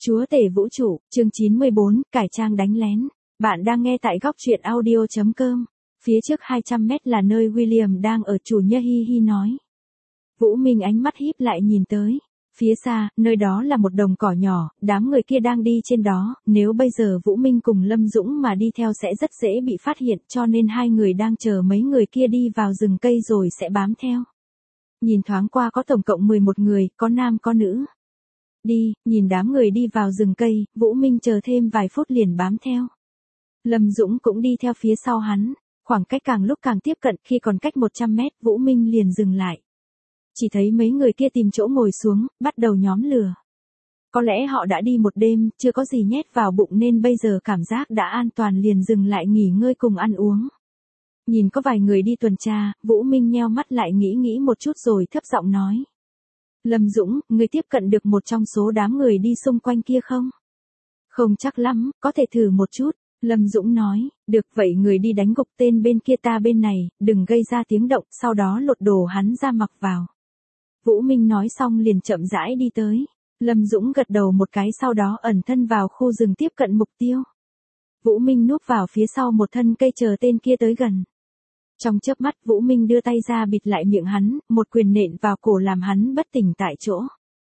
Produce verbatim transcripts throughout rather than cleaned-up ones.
Chúa tể vũ trụ, chương chín mươi bốn, cải trang đánh lén. Bạn đang nghe tại góc truyện audio chấm com. Phía trước hai trăm mét là nơi William đang ở, chủ nhân hi hi nói. Vũ Minh ánh mắt híp lại nhìn tới. Phía xa, nơi đó là một đồng cỏ nhỏ, đám người kia đang đi trên đó, nếu bây giờ Vũ Minh cùng Lâm Dũng mà đi theo sẽ rất dễ bị phát hiện, cho nên hai người đang chờ mấy người kia đi vào rừng cây rồi sẽ bám theo. Nhìn thoáng qua có tổng cộng mười một người, có nam có nữ. Đi, nhìn đám người đi vào rừng cây, Vũ Minh chờ thêm vài phút liền bám theo. Lâm Dũng cũng đi theo phía sau hắn, khoảng cách càng lúc càng tiếp cận, khi còn cách một trăm mét, Vũ Minh liền dừng lại. Chỉ thấy mấy người kia tìm chỗ ngồi xuống, bắt đầu nhóm lửa. Có lẽ họ đã đi một đêm, chưa có gì nhét vào bụng nên bây giờ cảm giác đã an toàn liền dừng lại nghỉ ngơi cùng ăn uống. Nhìn có vài người đi tuần tra, Vũ Minh nheo mắt lại nghĩ nghĩ một chút rồi thấp giọng nói. Lâm Dũng, người tiếp cận được một trong số đám người đi xung quanh kia không? Không chắc lắm, có thể thử một chút. Lâm Dũng nói, được vậy người đi đánh gục tên bên kia ta bên này, đừng gây ra tiếng động, sau đó lột đồ hắn ra mặc vào. Vũ Minh nói xong liền chậm rãi đi tới. Lâm Dũng gật đầu một cái sau đó ẩn thân vào khu rừng tiếp cận mục tiêu. Vũ Minh núp vào phía sau một thân cây chờ tên kia tới gần. Trong chớp mắt Vũ Minh đưa tay ra bịt lại miệng hắn, một quyền nện vào cổ làm hắn bất tỉnh tại chỗ.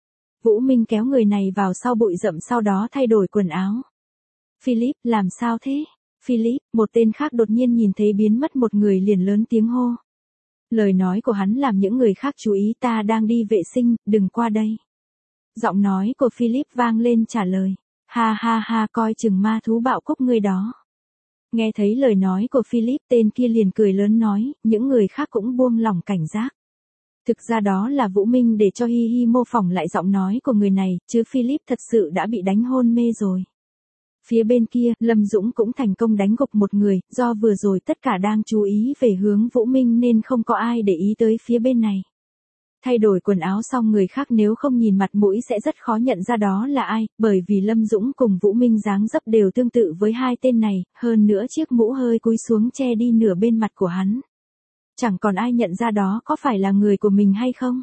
Vũ Minh kéo người này vào sau bụi rậm sau đó thay đổi quần áo. Philip, làm sao thế? Philip, một tên khác đột nhiên nhìn thấy biến mất một người liền lớn tiếng hô. Lời nói của hắn làm những người khác chú ý, ta đang đi vệ sinh, đừng qua đây. Giọng nói của Philip vang lên trả lời. Ha ha ha, coi chừng ma thú bạo cúc ngươi đó. Nghe thấy lời nói của Philip, tên kia liền cười lớn nói, những người khác cũng buông lỏng cảnh giác. Thực ra đó là Vũ Minh để cho Hi Hi mô phỏng lại giọng nói của người này, chứ Philip thật sự đã bị đánh hôn mê rồi. Phía bên kia, Lâm Dũng cũng thành công đánh gục một người, do vừa rồi tất cả đang chú ý về hướng Vũ Minh nên không có ai để ý tới phía bên này. Thay đổi quần áo xong người khác nếu không nhìn mặt mũi sẽ rất khó nhận ra đó là ai, bởi vì Lâm Dũng cùng Vũ Minh dáng dấp đều tương tự với hai tên này, hơn nữa chiếc mũ hơi cúi xuống che đi nửa bên mặt của hắn. Chẳng còn ai nhận ra đó có phải là người của mình hay không.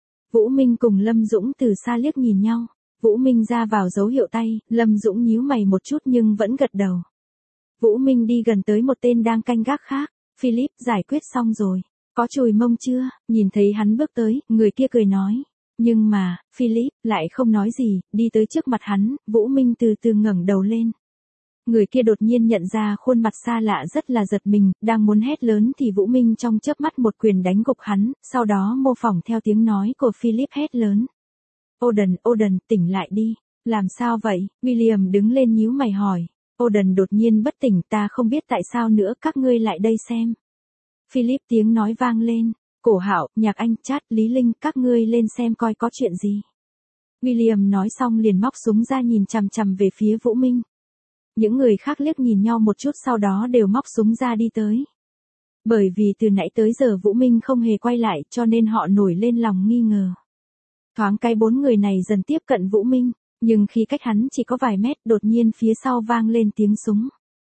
Vũ Minh cùng Lâm Dũng từ xa liếc nhìn nhau, Vũ Minh ra vào dấu hiệu tay, Lâm Dũng nhíu mày một chút nhưng vẫn gật đầu. Vũ Minh đi gần tới một tên đang canh gác khác, Philip, giải quyết xong rồi. Có chùi mông chưa? Nhìn thấy hắn bước tới, người kia cười nói. Nhưng mà, Philip, lại không nói gì, đi tới trước mặt hắn, Vũ Minh từ từ ngẩng đầu lên. Người kia đột nhiên nhận ra khuôn mặt xa lạ rất là giật mình, đang muốn hét lớn thì Vũ Minh trong chớp mắt một quyền đánh gục hắn, sau đó mô phỏng theo tiếng nói của Philip hét lớn. Oden, Oden, tỉnh lại đi. Làm sao vậy? William đứng lên nhíu mày hỏi. Oden đột nhiên bất tỉnh, ta không biết tại sao nữa, các ngươi lại đây xem. Philip tiếng nói vang lên, Cổ Hạo, Nhạc Anh, Chát, Lý Linh, các ngươi lên xem coi có chuyện gì. William nói xong liền móc súng ra nhìn chằm chằm về phía Vũ Minh. Những người khác liếc nhìn nhau một chút sau đó đều móc súng ra đi tới. Bởi vì từ nãy tới giờ Vũ Minh không hề quay lại cho nên họ nổi lên lòng nghi ngờ. Thoáng cái bốn người này dần tiếp cận Vũ Minh, nhưng khi cách hắn chỉ có vài mét đột nhiên phía sau vang lên tiếng súng.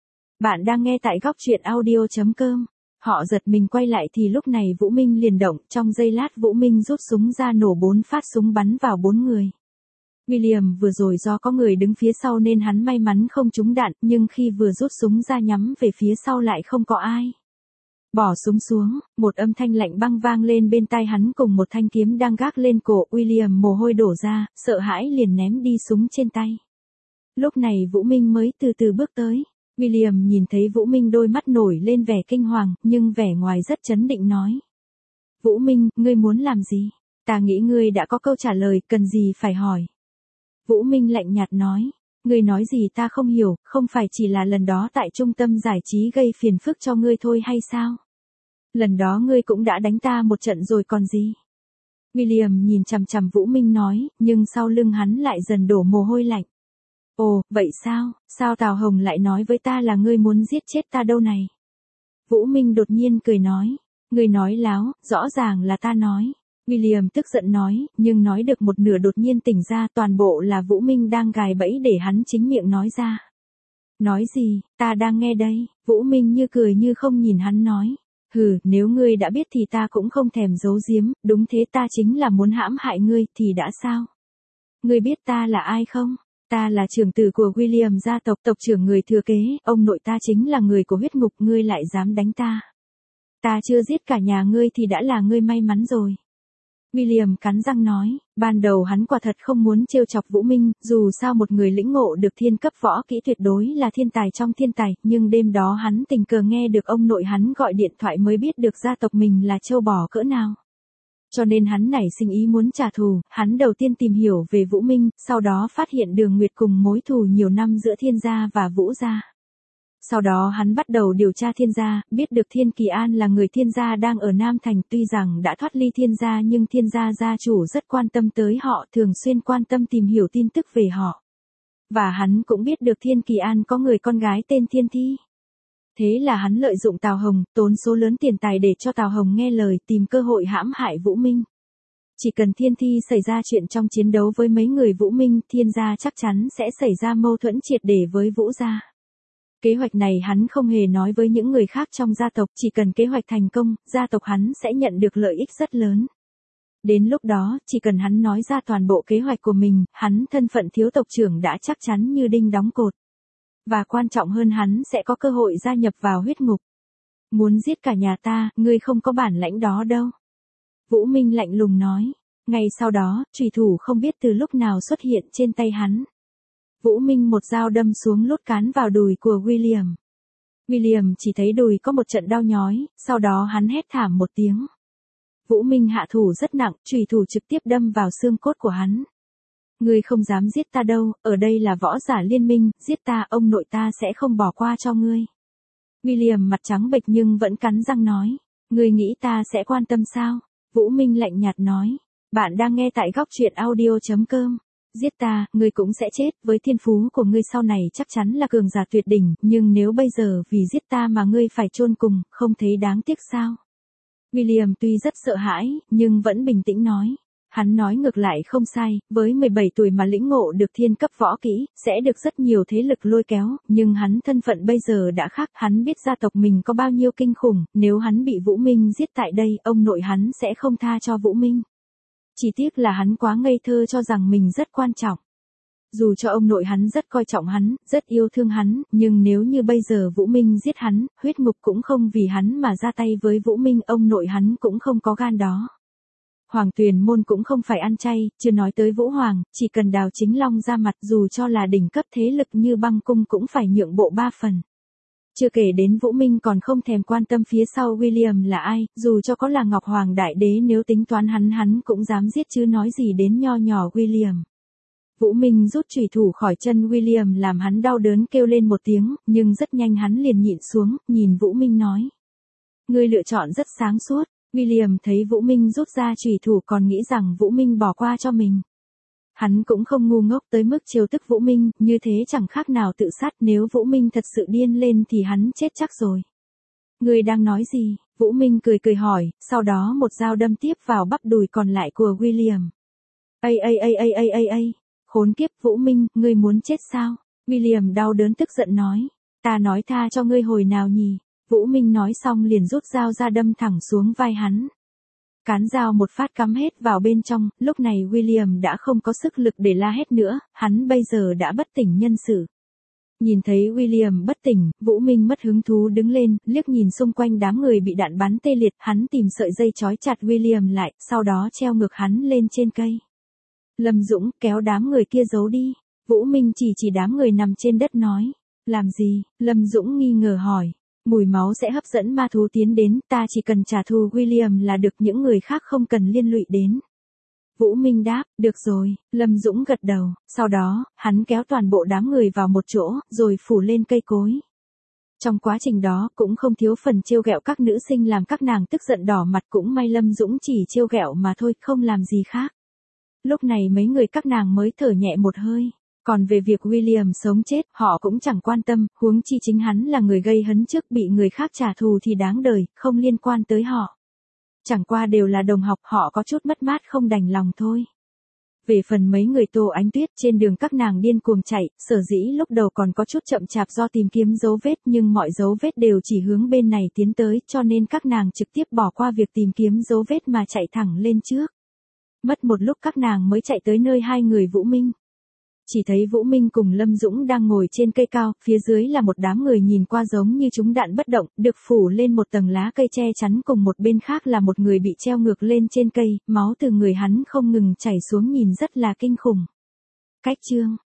Bạn đang nghe tại góc truyện audio chấm com. Họ giật mình quay lại thì lúc này Vũ Minh liền động, trong giây lát Vũ Minh rút súng ra nổ bốn phát súng bắn vào bốn người. William vừa rồi do có người đứng phía sau nên hắn may mắn không trúng đạn, nhưng khi vừa rút súng ra nhắm về phía sau lại không có ai. Bỏ súng xuống, một âm thanh lạnh băng vang lên bên tai hắn cùng một thanh kiếm đang gác lên cổ. William mồ hôi đổ ra, sợ hãi liền ném đi súng trên tay. Lúc này Vũ Minh mới từ từ bước tới. William nhìn thấy Vũ Minh đôi mắt nổi lên vẻ kinh hoàng, nhưng vẻ ngoài rất trấn định nói. Vũ Minh, ngươi muốn làm gì? Ta nghĩ ngươi đã có câu trả lời, cần gì phải hỏi. Vũ Minh lạnh nhạt nói. Ngươi nói gì ta không hiểu, không phải chỉ là lần đó tại trung tâm giải trí gây phiền phức cho ngươi thôi hay sao? Lần đó ngươi cũng đã đánh ta một trận rồi còn gì? William nhìn chằm chằm Vũ Minh nói, nhưng sau lưng hắn lại dần đổ mồ hôi lạnh. Ồ, vậy sao, sao Tào Hồng lại nói với ta là ngươi muốn giết chết ta đâu này? Vũ Minh đột nhiên cười nói, ngươi nói láo, rõ ràng là ta nói. William tức giận nói, nhưng nói được một nửa đột nhiên tỉnh ra toàn bộ là Vũ Minh đang gài bẫy để hắn chính miệng nói ra. Nói gì, ta đang nghe đây, Vũ Minh như cười như không nhìn hắn nói. Hừ, nếu ngươi đã biết thì ta cũng không thèm giấu giếm, đúng thế ta chính là muốn hãm hại ngươi thì đã sao? Ngươi biết ta là ai không? Ta là trưởng tử của William gia tộc, tộc trưởng người thừa kế, ông nội ta chính là người của huyết ngục, ngươi lại dám đánh ta. Ta chưa giết cả nhà ngươi thì đã là ngươi may mắn rồi. William cắn răng nói, ban đầu hắn quả thật không muốn trêu chọc Vũ Minh, dù sao một người lĩnh ngộ được thiên cấp võ kỹ tuyệt đối là thiên tài trong thiên tài, nhưng đêm đó hắn tình cờ nghe được ông nội hắn gọi điện thoại mới biết được gia tộc mình là trâu bò cỡ nào. Cho nên hắn nảy sinh ý muốn trả thù, hắn đầu tiên tìm hiểu về Vũ Minh, sau đó phát hiện Đường Nguyệt cùng mối thù nhiều năm giữa Thiên gia và Vũ gia. Sau đó hắn bắt đầu điều tra Thiên gia, biết được Thiên Kỳ An là người Thiên gia đang ở Nam Thành, tuy rằng đã thoát ly Thiên gia nhưng Thiên gia gia chủ rất quan tâm tới họ, thường xuyên quan tâm tìm hiểu tin tức về họ. Và hắn cũng biết được Thiên Kỳ An có người con gái tên Thiên Thi. Thế là hắn lợi dụng Tào Hồng, tốn số lớn tiền tài để cho Tào Hồng nghe lời, tìm cơ hội hãm hại Vũ Minh. Chỉ cần Thiên Thi xảy ra chuyện trong chiến đấu với mấy người Vũ Minh, Thiên gia chắc chắn sẽ xảy ra mâu thuẫn triệt để với Vũ gia. Kế hoạch này hắn không hề nói với những người khác trong gia tộc, chỉ cần kế hoạch thành công, gia tộc hắn sẽ nhận được lợi ích rất lớn. Đến lúc đó, chỉ cần hắn nói ra toàn bộ kế hoạch của mình, hắn thân phận thiếu tộc trưởng đã chắc chắn như đinh đóng cột. Và quan trọng hơn hắn sẽ có cơ hội gia nhập vào huyết ngục. Muốn giết cả nhà ta, ngươi không có bản lãnh đó đâu. Vũ Minh lạnh lùng nói. Ngay sau đó, chùy thủ không biết từ lúc nào xuất hiện trên tay hắn. Vũ Minh một dao đâm xuống lốt cán vào đùi của William. William chỉ thấy đùi có một trận đau nhói, sau đó hắn hét thảm một tiếng. Vũ Minh hạ thủ rất nặng, chùy thủ trực tiếp đâm vào xương cốt của hắn. Ngươi không dám giết ta đâu, ở đây là võ giả liên minh, giết ta, ông nội ta sẽ không bỏ qua cho ngươi. William mặt trắng bệch nhưng vẫn cắn răng nói. Ngươi nghĩ ta sẽ quan tâm sao? Vũ Minh lạnh nhạt nói. Bạn đang nghe tại góc truyện audio chấm com. Giết ta, ngươi cũng sẽ chết, với thiên phú của ngươi sau này chắc chắn là cường giả tuyệt đỉnh, nhưng nếu bây giờ vì giết ta mà ngươi phải chôn cùng, không thấy đáng tiếc sao? William tuy rất sợ hãi, nhưng vẫn bình tĩnh nói. Hắn nói ngược lại không sai, với mười bảy tuổi mà lĩnh ngộ được thiên cấp võ kỹ, sẽ được rất nhiều thế lực lôi kéo, nhưng hắn thân phận bây giờ đã khác, hắn biết gia tộc mình có bao nhiêu kinh khủng, nếu hắn bị Vũ Minh giết tại đây, ông nội hắn sẽ không tha cho Vũ Minh. Chỉ tiếc là hắn quá ngây thơ cho rằng mình rất quan trọng. Dù cho ông nội hắn rất coi trọng hắn, rất yêu thương hắn, nhưng nếu như bây giờ Vũ Minh giết hắn, huyết ngục cũng không vì hắn mà ra tay với Vũ Minh, ông nội hắn cũng không có gan đó. Hoàng Tuyền Môn cũng không phải ăn chay, chưa nói tới Vũ Hoàng, chỉ cần Đào Chính Long ra mặt dù cho là đỉnh cấp thế lực như Băng Cung cũng phải nhượng bộ ba phần. Chưa kể đến Vũ Minh còn không thèm quan tâm phía sau William là ai, dù cho có là Ngọc Hoàng Đại Đế nếu tính toán hắn hắn cũng dám giết chứ nói gì đến nho nhỏ William. Vũ Minh rút chùy thủ khỏi chân William làm hắn đau đớn kêu lên một tiếng, nhưng rất nhanh hắn liền nhịn xuống, nhìn Vũ Minh nói. Ngươi lựa chọn rất sáng suốt. William thấy Vũ Minh rút ra chùy thủ còn nghĩ rằng Vũ Minh bỏ qua cho mình. Hắn cũng không ngu ngốc tới mức trêu tức Vũ Minh, như thế chẳng khác nào tự sát, nếu Vũ Minh thật sự điên lên thì hắn chết chắc rồi. Ngươi đang nói gì? Vũ Minh cười cười hỏi, sau đó một dao đâm tiếp vào bắp đùi còn lại của William. Ây ây ây ây ây ây ây, khốn kiếp Vũ Minh, ngươi muốn chết sao? William đau đớn tức giận nói, ta nói tha cho ngươi hồi nào nhỉ? Vũ Minh nói xong liền rút dao ra đâm thẳng xuống vai hắn. Cán dao một phát cắm hết vào bên trong, lúc này William đã không có sức lực để la hét nữa, hắn bây giờ đã bất tỉnh nhân sự. Nhìn thấy William bất tỉnh, Vũ Minh mất hứng thú đứng lên, liếc nhìn xung quanh đám người bị đạn bắn tê liệt, hắn tìm sợi dây trói chặt William lại, sau đó treo ngược hắn lên trên cây. Lâm Dũng, kéo đám người kia giấu đi. Vũ Minh chỉ chỉ đám người nằm trên đất nói. Làm gì? Lâm Dũng nghi ngờ hỏi. Mùi máu sẽ hấp dẫn ma thú tiến đến, ta chỉ cần trả thù William là được, những người khác không cần liên lụy đến. Vũ Minh đáp, được rồi, Lâm Dũng gật đầu, sau đó, hắn kéo toàn bộ đám người vào một chỗ, rồi phủ lên cây cối. Trong quá trình đó, cũng không thiếu phần trêu ghẹo các nữ sinh làm các nàng tức giận đỏ mặt, cũng may Lâm Dũng chỉ trêu ghẹo mà thôi, không làm gì khác. Lúc này mấy người các nàng mới thở nhẹ một hơi. Còn về việc William sống chết, họ cũng chẳng quan tâm, huống chi chính hắn là người gây hấn trước, bị người khác trả thù thì đáng đời, không liên quan tới họ. Chẳng qua đều là đồng học, họ có chút mất mát không đành lòng thôi. Về phần mấy người Tô Ánh Tuyết, trên đường các nàng điên cuồng chạy, sở dĩ lúc đầu còn có chút chậm chạp do tìm kiếm dấu vết, nhưng mọi dấu vết đều chỉ hướng bên này tiến tới, cho nên các nàng trực tiếp bỏ qua việc tìm kiếm dấu vết mà chạy thẳng lên trước. Mất một lúc các nàng mới chạy tới nơi hai người Vũ Minh. Chỉ thấy Vũ Minh cùng Lâm Dũng đang ngồi trên cây cao, phía dưới là một đám người nhìn qua giống như trúng đạn bất động, được phủ lên một tầng lá cây che chắn, cùng một bên khác là một người bị treo ngược lên trên cây, máu từ người hắn không ngừng chảy xuống nhìn rất là kinh khủng. Cách chương